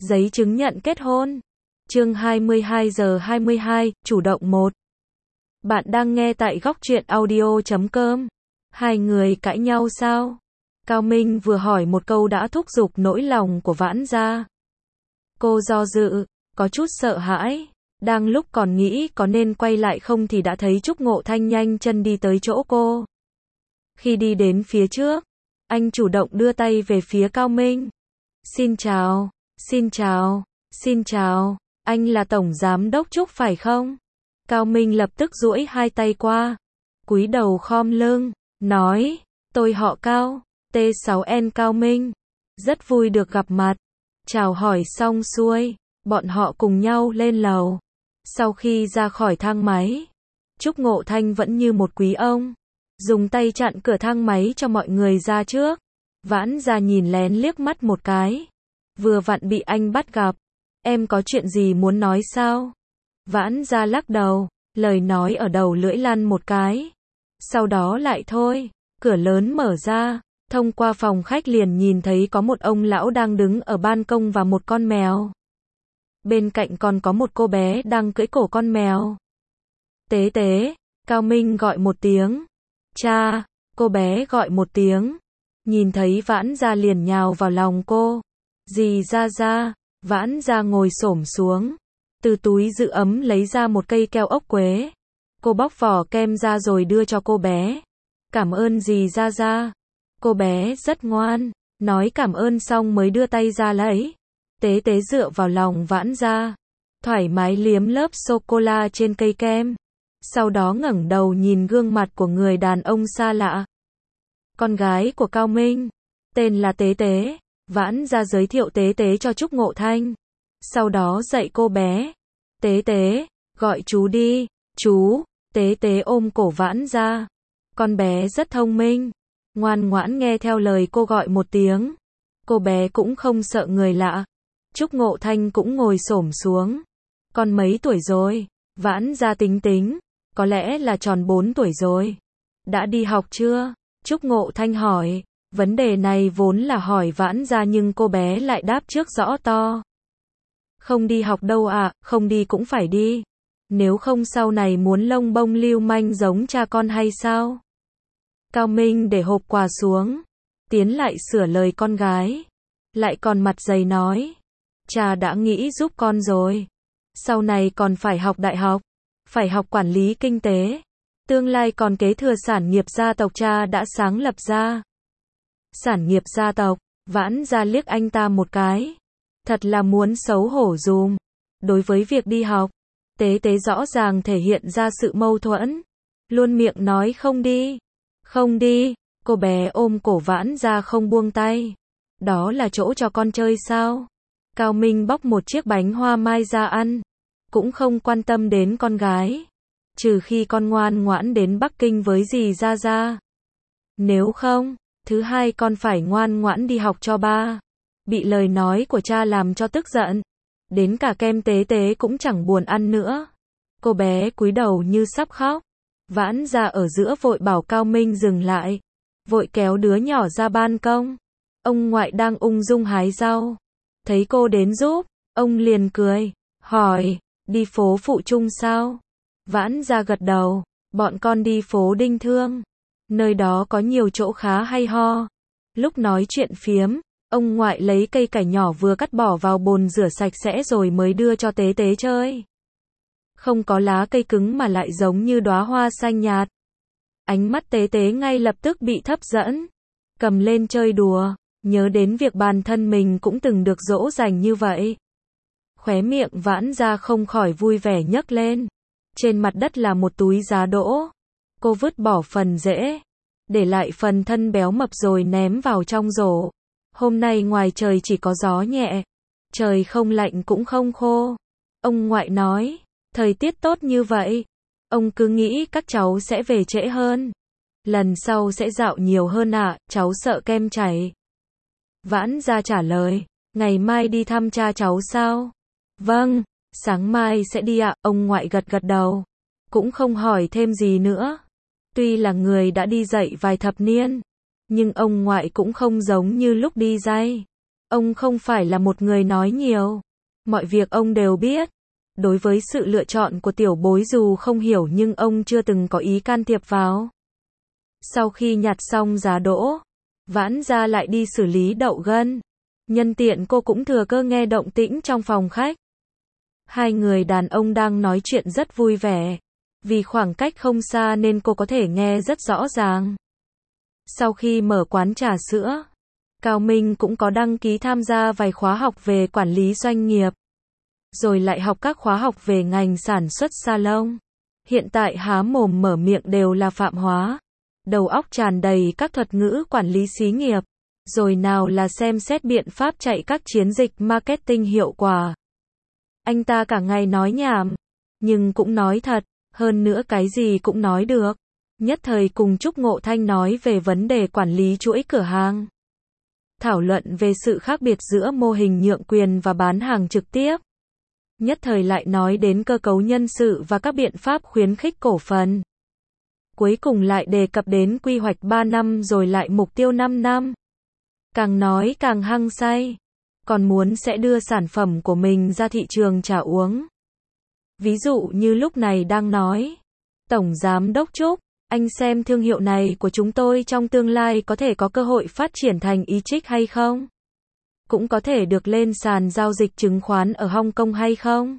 Giấy chứng nhận kết hôn. Chương 22 giờ 22, chủ động 1. Bạn đang nghe tại góc truyện audio.com. Hai người cãi nhau sao? Cao Minh vừa hỏi một câu đã thúc giục nỗi lòng của Vãn Gia. Cô do dự, có chút sợ hãi. Đang lúc còn nghĩ có nên quay lại không thì đã thấy Trúc Ngộ Thanh nhanh chân đi tới chỗ cô. Khi đi đến phía trước, anh chủ động đưa tay về phía Cao Minh. Xin chào, xin chào, xin chào, anh là Tổng Giám Đốc Trúc phải không? Cao Minh lập tức duỗi hai tay qua, cúi đầu khom lưng, nói, tôi họ Cao, T6N Cao Minh, rất vui được gặp mặt. Chào hỏi xong xuôi, bọn họ cùng nhau lên lầu. Sau khi ra khỏi thang máy, Trúc Ngộ Thanh vẫn như một quý ông, dùng tay chặn cửa thang máy cho mọi người ra trước. Vãn Gia nhìn lén liếc mắt một cái, vừa vặn bị anh bắt gặp. Em có chuyện gì muốn nói sao? Vãn Gia lắc đầu, lời nói ở đầu lưỡi lăn một cái. Sau đó lại thôi, cửa lớn mở ra, thông qua phòng khách liền nhìn thấy có một ông lão đang đứng ở ban công và một con mèo. Bên cạnh còn có một cô bé đang cưỡi cổ con mèo. Tế tế, Cao Minh gọi một tiếng. Cha, cô bé gọi một tiếng. Nhìn thấy Vãn Gia liền nhào vào lòng cô. Dì Gia, Vãn Gia ngồi xổm xuống. Từ túi giữ ấm lấy ra một cây keo ốc quế. Cô bóc vỏ kem ra rồi đưa cho cô bé. Cảm ơn dì Gia. Cô bé rất ngoan, nói cảm ơn xong mới đưa tay ra lấy. Tế tế dựa vào lòng Vãn Gia, thoải mái liếm lớp sô-cô-la trên cây kem. Sau đó ngẩng đầu nhìn gương mặt của người đàn ông xa lạ. Con gái của Cao Minh, tên là Tế Tế. Vãn Gia giới thiệu Tế Tế cho Trúc Ngộ Thanh. Sau đó dạy cô bé. Tế Tế, gọi chú đi, chú. Tế Tế ôm cổ Vãn Gia. Con bé rất thông minh, ngoan ngoãn nghe theo lời cô gọi một tiếng. Cô bé cũng không sợ người lạ. Trúc Ngộ Thanh cũng ngồi xổm xuống. Con mấy tuổi rồi? Vãn Gia tính tính, có lẽ là tròn 4 tuổi rồi. Đã đi học chưa? Trúc Ngộ Thanh hỏi. Vấn đề này vốn là hỏi Vãn Gia nhưng cô bé lại đáp trước rõ to. Không đi học đâu ạ, không đi cũng phải đi. Nếu không sau này muốn lông bông lưu manh giống cha con hay sao? Cao Minh để hộp quà xuống, tiến lại sửa lời con gái. Lại còn mặt dày nói. Cha đã nghĩ giúp con rồi. Sau này còn phải học đại học, phải học quản lý kinh tế. Tương lai còn kế thừa sản nghiệp gia tộc cha đã sáng lập ra. Sản nghiệp gia tộc, Vãn Gia liếc anh ta một cái. Thật là muốn xấu hổ dùm. Đối với việc đi học, Tế Tế rõ ràng thể hiện ra sự mâu thuẫn. Luôn miệng nói không đi. Không đi, cô bé ôm cổ Vãn Gia không buông tay. Đó là chỗ cho con chơi sao? Cao Minh bóc một chiếc bánh hoa mai ra ăn. Cũng không quan tâm đến con gái. Trừ khi con ngoan ngoãn đến Bắc Kinh với dì Gia. Nếu không, thứ hai con phải ngoan ngoãn đi học cho ba. Bị lời nói của cha làm cho tức giận. Đến cả kem Tế Tế cũng chẳng buồn ăn nữa. Cô bé cúi đầu như sắp khóc. Vãn Gia ở giữa vội bảo Cao Minh dừng lại. Vội kéo đứa nhỏ ra ban công. Ông ngoại đang ung dung hái rau. Thấy cô đến giúp, ông liền cười, hỏi, đi phố Phụ Trung sao? Vãn Gia gật đầu, bọn con đi phố Đinh Thương. Nơi đó có nhiều chỗ khá hay ho. Lúc nói chuyện phiếm, ông ngoại lấy cây cải nhỏ vừa cắt bỏ vào bồn rửa sạch sẽ rồi mới đưa cho Tế Tế chơi. Không có lá cây cứng mà lại giống như đóa hoa xanh nhạt. Ánh mắt Tế Tế ngay lập tức bị hấp dẫn. Cầm lên chơi đùa, nhớ đến việc bản thân mình cũng từng được dỗ dành như vậy. Khóe miệng Vãn Gia không khỏi vui vẻ nhấc lên. Trên mặt đất là một túi giá đỗ. Cô vứt bỏ phần rễ, để lại phần thân béo mập rồi ném vào trong rổ. Hôm nay ngoài trời chỉ có gió nhẹ. Trời không lạnh cũng không khô. Ông ngoại nói, thời tiết tốt như vậy. Ông cứ nghĩ các cháu sẽ về trễ hơn. Lần sau sẽ dạo nhiều hơn ạ, cháu sợ kem chảy. Vãn Gia trả lời, ngày mai đi thăm cha cháu sao? Vâng, sáng mai sẽ đi ạ, ông ngoại gật gật đầu. Cũng không hỏi thêm gì nữa. Tuy là người đã đi dạy vài thập niên, nhưng ông ngoại cũng không giống như lúc đi dạy. Ông không phải là một người nói nhiều. Mọi việc ông đều biết. Đối với sự lựa chọn của tiểu bối dù không hiểu nhưng ông chưa từng có ý can thiệp vào. Sau khi nhặt xong giá đỗ, Vãn Gia lại đi xử lý đậu gân. Nhân tiện cô cũng thừa cơ nghe động tĩnh trong phòng khách. Hai người đàn ông đang nói chuyện rất vui vẻ. Vì khoảng cách không xa nên cô có thể nghe rất rõ ràng. Sau khi mở quán trà sữa, Cao Minh cũng có đăng ký tham gia vài khóa học về quản lý doanh nghiệp. Rồi lại học các khóa học về ngành sản xuất salon. Hiện tại há mồm mở miệng đều là Phạm Hóa. Đầu óc tràn đầy các thuật ngữ quản lý xí nghiệp. Rồi nào là xem xét biện pháp chạy các chiến dịch marketing hiệu quả. Anh ta cả ngày nói nhảm, nhưng cũng nói thật, hơn nữa cái gì cũng nói được. Nhất thời cùng Trúc Ngộ Thanh nói về vấn đề quản lý chuỗi cửa hàng. Thảo luận về sự khác biệt giữa mô hình nhượng quyền và bán hàng trực tiếp. Nhất thời lại nói đến cơ cấu nhân sự và các biện pháp khuyến khích cổ phần. Cuối cùng lại đề cập đến quy hoạch 3 năm rồi lại mục tiêu 5 năm. Càng nói càng hăng say. Còn muốn sẽ đưa sản phẩm của mình ra thị trường trà uống. Ví dụ như lúc này đang nói. Tổng Giám đốc Trúc, anh xem thương hiệu này của chúng tôi trong tương lai có thể có cơ hội phát triển thành ý trích hay không? Cũng có thể được lên sàn giao dịch chứng khoán ở Hong Kong hay không?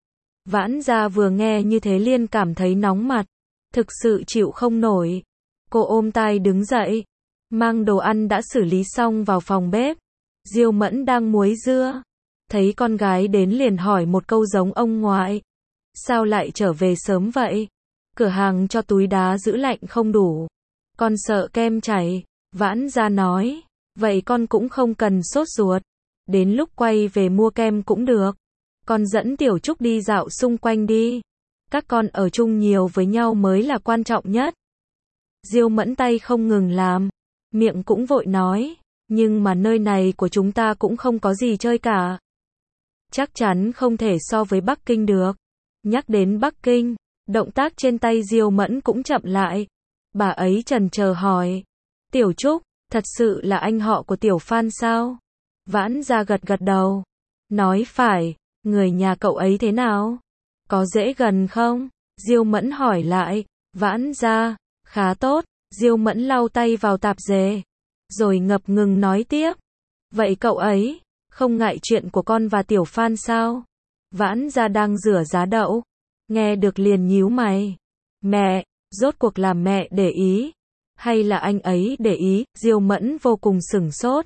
Vãn Gia vừa nghe như thế liền cảm thấy nóng mặt. Thực sự chịu không nổi. Cô ôm tai đứng dậy. Mang đồ ăn đã xử lý xong vào phòng bếp. Diêu Mẫn đang muối dưa. Thấy con gái đến liền hỏi một câu giống ông ngoại. Sao lại trở về sớm vậy? Cửa hàng cho túi đá giữ lạnh không đủ. Con sợ kem chảy. Vãn Gia nói. Vậy con cũng không cần sốt ruột. Đến lúc quay về mua kem cũng được. Con dẫn Tiểu Trúc đi dạo xung quanh đi. Các con ở chung nhiều với nhau mới là quan trọng nhất. Diêu Mẫn tay không ngừng làm. Miệng cũng vội nói. Nhưng mà nơi này của chúng ta cũng không có gì chơi cả. Chắc chắn không thể so với Bắc Kinh được. Nhắc đến Bắc Kinh, động tác trên tay Diêu Mẫn cũng chậm lại. Bà ấy chần chờ hỏi. Tiểu Trúc, thật sự là anh họ của Tiểu Phan sao? Vãn Gia gật gật đầu. Nói phải, người nhà cậu ấy thế nào? Có dễ gần không? Diêu Mẫn hỏi lại. Vãn Gia, khá tốt. Diêu Mẫn lau tay vào tạp dề. Rồi ngập ngừng nói tiếp. Vậy cậu ấy, không ngại chuyện của con và Tiểu Phan sao? Vãn Gia đang rửa giá đậu. Nghe được liền nhíu mày. Mẹ, rốt cuộc là mẹ để ý. Hay là anh ấy để ý? Diêu Mẫn vô cùng sửng sốt.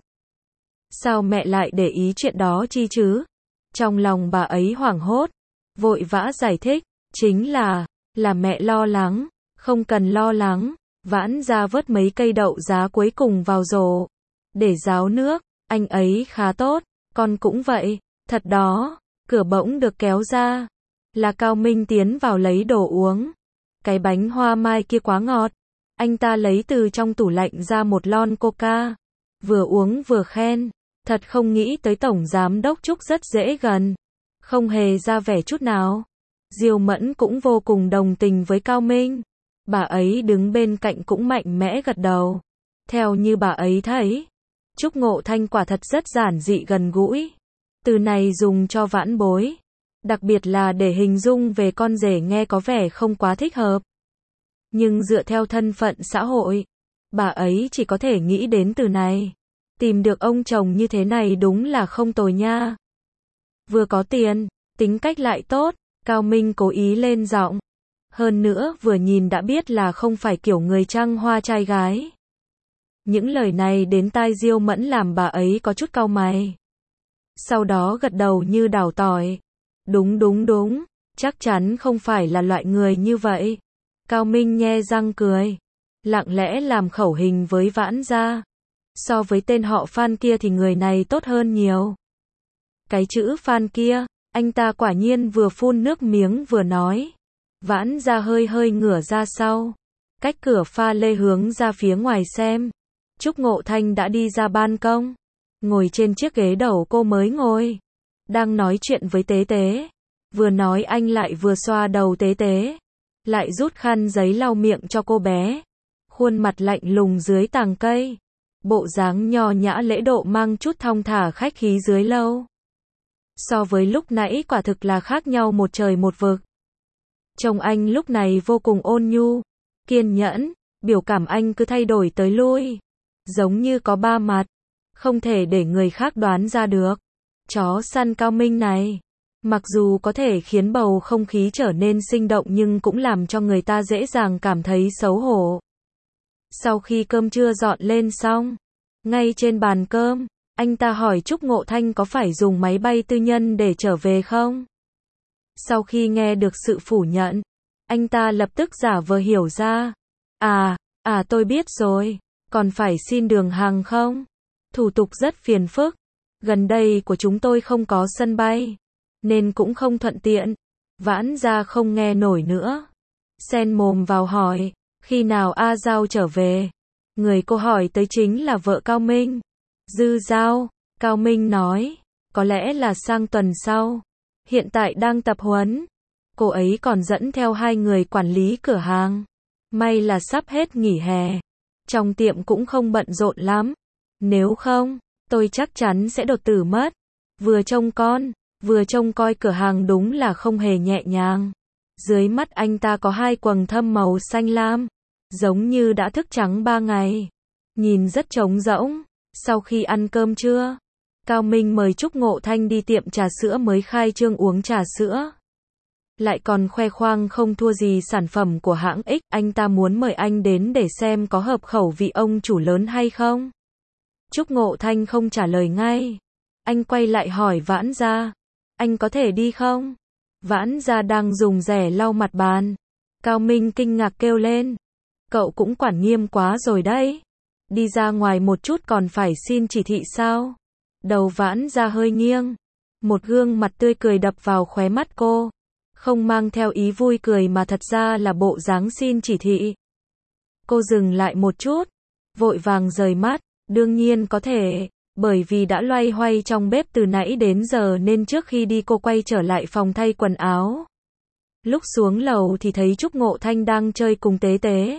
Sao mẹ lại để ý chuyện đó chi chứ? Trong lòng bà ấy hoảng hốt. Vội vã giải thích. Chính là mẹ lo lắng. Không cần lo lắng. Vãn Gia vớt mấy cây đậu giá cuối cùng vào rổ. Để ráo nước. Anh ấy khá tốt. Con cũng vậy. Thật đó. Cửa bỗng được kéo ra. Là Cao Minh tiến vào lấy đồ uống. Cái bánh hoa mai kia quá ngọt. Anh ta lấy từ trong tủ lạnh ra một lon coca. Vừa uống vừa khen. Thật không nghĩ tới Tổng Giám đốc Trúc rất dễ gần. Không hề ra vẻ chút nào. Diêu Mẫn cũng vô cùng đồng tình với Cao Minh. Bà ấy đứng bên cạnh cũng mạnh mẽ gật đầu. Theo như bà ấy thấy, Trúc Ngộ Thanh quả thật rất giản dị gần gũi. Từ này dùng cho vãn bối. Đặc biệt là để hình dung về con rể nghe có vẻ không quá thích hợp. Nhưng dựa theo thân phận xã hội, bà ấy chỉ có thể nghĩ đến từ này. Tìm được ông chồng như thế này đúng là không tồi nha. Vừa có tiền, tính cách lại tốt, Cao Minh cố ý lên giọng. Hơn nữa vừa nhìn đã biết là không phải kiểu người trăng hoa trai gái. Những lời này đến tai Diêu Mẫn làm bà ấy có chút cau mày. Sau đó gật đầu như đào tỏi. Đúng, chắc chắn không phải là loại người như vậy. Cao Minh nhe răng cười. Lặng lẽ làm khẩu hình với Vãn Gia. So với tên họ Phan kia thì người này tốt hơn nhiều. Cái chữ Phan kia, anh ta quả nhiên vừa phun nước miếng vừa nói. Vãn Gia hơi ngửa ra sau. Cách cửa pha lê hướng ra phía ngoài xem. Trúc Ngộ Thanh đã đi ra ban công. Ngồi trên chiếc ghế đầu cô mới ngồi. Đang nói chuyện với Tế Tế. Vừa nói anh lại vừa xoa đầu Tế Tế. Lại rút khăn giấy lau miệng cho cô bé. Khuôn mặt lạnh lùng dưới tàng cây. bộ dáng nho nhã lễ độ mang chút thong thả khách khí dưới lâu. So với lúc nãy quả thực là khác nhau một trời một vực. Chồng anh lúc này vô cùng ôn nhu, kiên nhẫn, biểu cảm anh cứ thay đổi tới lui, giống như có ba mặt, không thể để người khác đoán ra được. Chó săn Cao Minh này, mặc dù có thể khiến bầu không khí trở nên sinh động nhưng cũng làm cho người ta dễ dàng cảm thấy xấu hổ. Sau khi cơm trưa dọn lên xong, ngay trên bàn cơm, anh ta hỏi Trúc Ngộ Thanh có phải dùng máy bay tư nhân để trở về không? Sau khi nghe được sự phủ nhận, anh ta lập tức giả vờ hiểu ra. Tôi biết rồi, còn phải xin đường hàng không? Thủ tục rất phiền phức, gần đây của chúng tôi không có sân bay, nên cũng không thuận tiện. Vãn Gia không nghe nổi nữa, xen mồm vào hỏi, khi nào A Giao trở về? Người cô hỏi tới chính là vợ Cao Minh, Dư Giao. Cao Minh nói, có lẽ là sang tuần sau, hiện tại đang tập huấn. Cô ấy còn dẫn theo 2 người quản lý cửa hàng. May là sắp hết nghỉ hè, trong tiệm cũng không bận rộn lắm. Nếu không, tôi chắc chắn sẽ đột tử mất. Vừa trông con, vừa trông coi cửa hàng đúng là không hề nhẹ nhàng. Dưới mắt anh ta có 2 quầng thâm màu xanh lam, giống như đã thức trắng 3 ngày. Nhìn rất trống rỗng. Sau khi ăn cơm trưa, Cao Minh mời Trúc Ngộ Thanh đi tiệm trà sữa mới khai trương uống trà sữa. Lại còn khoe khoang không thua gì sản phẩm của hãng X, anh ta muốn mời anh đến để xem có hợp khẩu vị ông chủ lớn hay không. Trúc Ngộ Thanh không trả lời ngay. Anh quay lại hỏi Vãn Gia, anh có thể đi không? Vãn Gia đang dùng rẻ lau mặt bàn. Cao Minh kinh ngạc kêu lên, cậu cũng quản nghiêm quá rồi đấy. Đi ra ngoài một chút còn phải xin chỉ thị sao? Đầu Vãn Gia hơi nghiêng, một gương mặt tươi cười đập vào khóe mắt cô, không mang theo ý vui cười mà thật ra là bộ dáng xin chỉ thị. Cô dừng lại một chút, vội vàng rời mắt, đương nhiên có thể, bởi vì đã loay hoay trong bếp từ nãy đến giờ nên trước khi đi cô quay trở lại phòng thay quần áo. Lúc xuống lầu thì thấy Trúc Ngộ Thanh đang chơi cùng Tế Tế.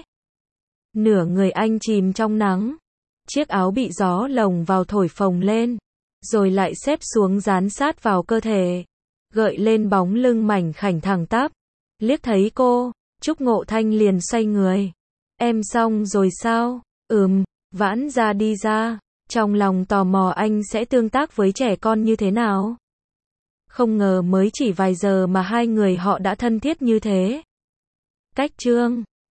Nửa người anh chìm trong nắng, chiếc áo bị gió lồng vào thổi phồng lên, rồi lại xếp xuống dán sát vào cơ thể, gợi lên bóng lưng mảnh khảnh thẳng tắp. Liếc thấy cô, Trúc Ngộ Thanh liền xoay người. Em xong rồi sao? Vãn Gia đi ra, trong lòng tò mò anh sẽ tương tác với trẻ con như thế nào. Không ngờ mới chỉ vài giờ mà 2 người họ đã thân thiết như thế. Cách chương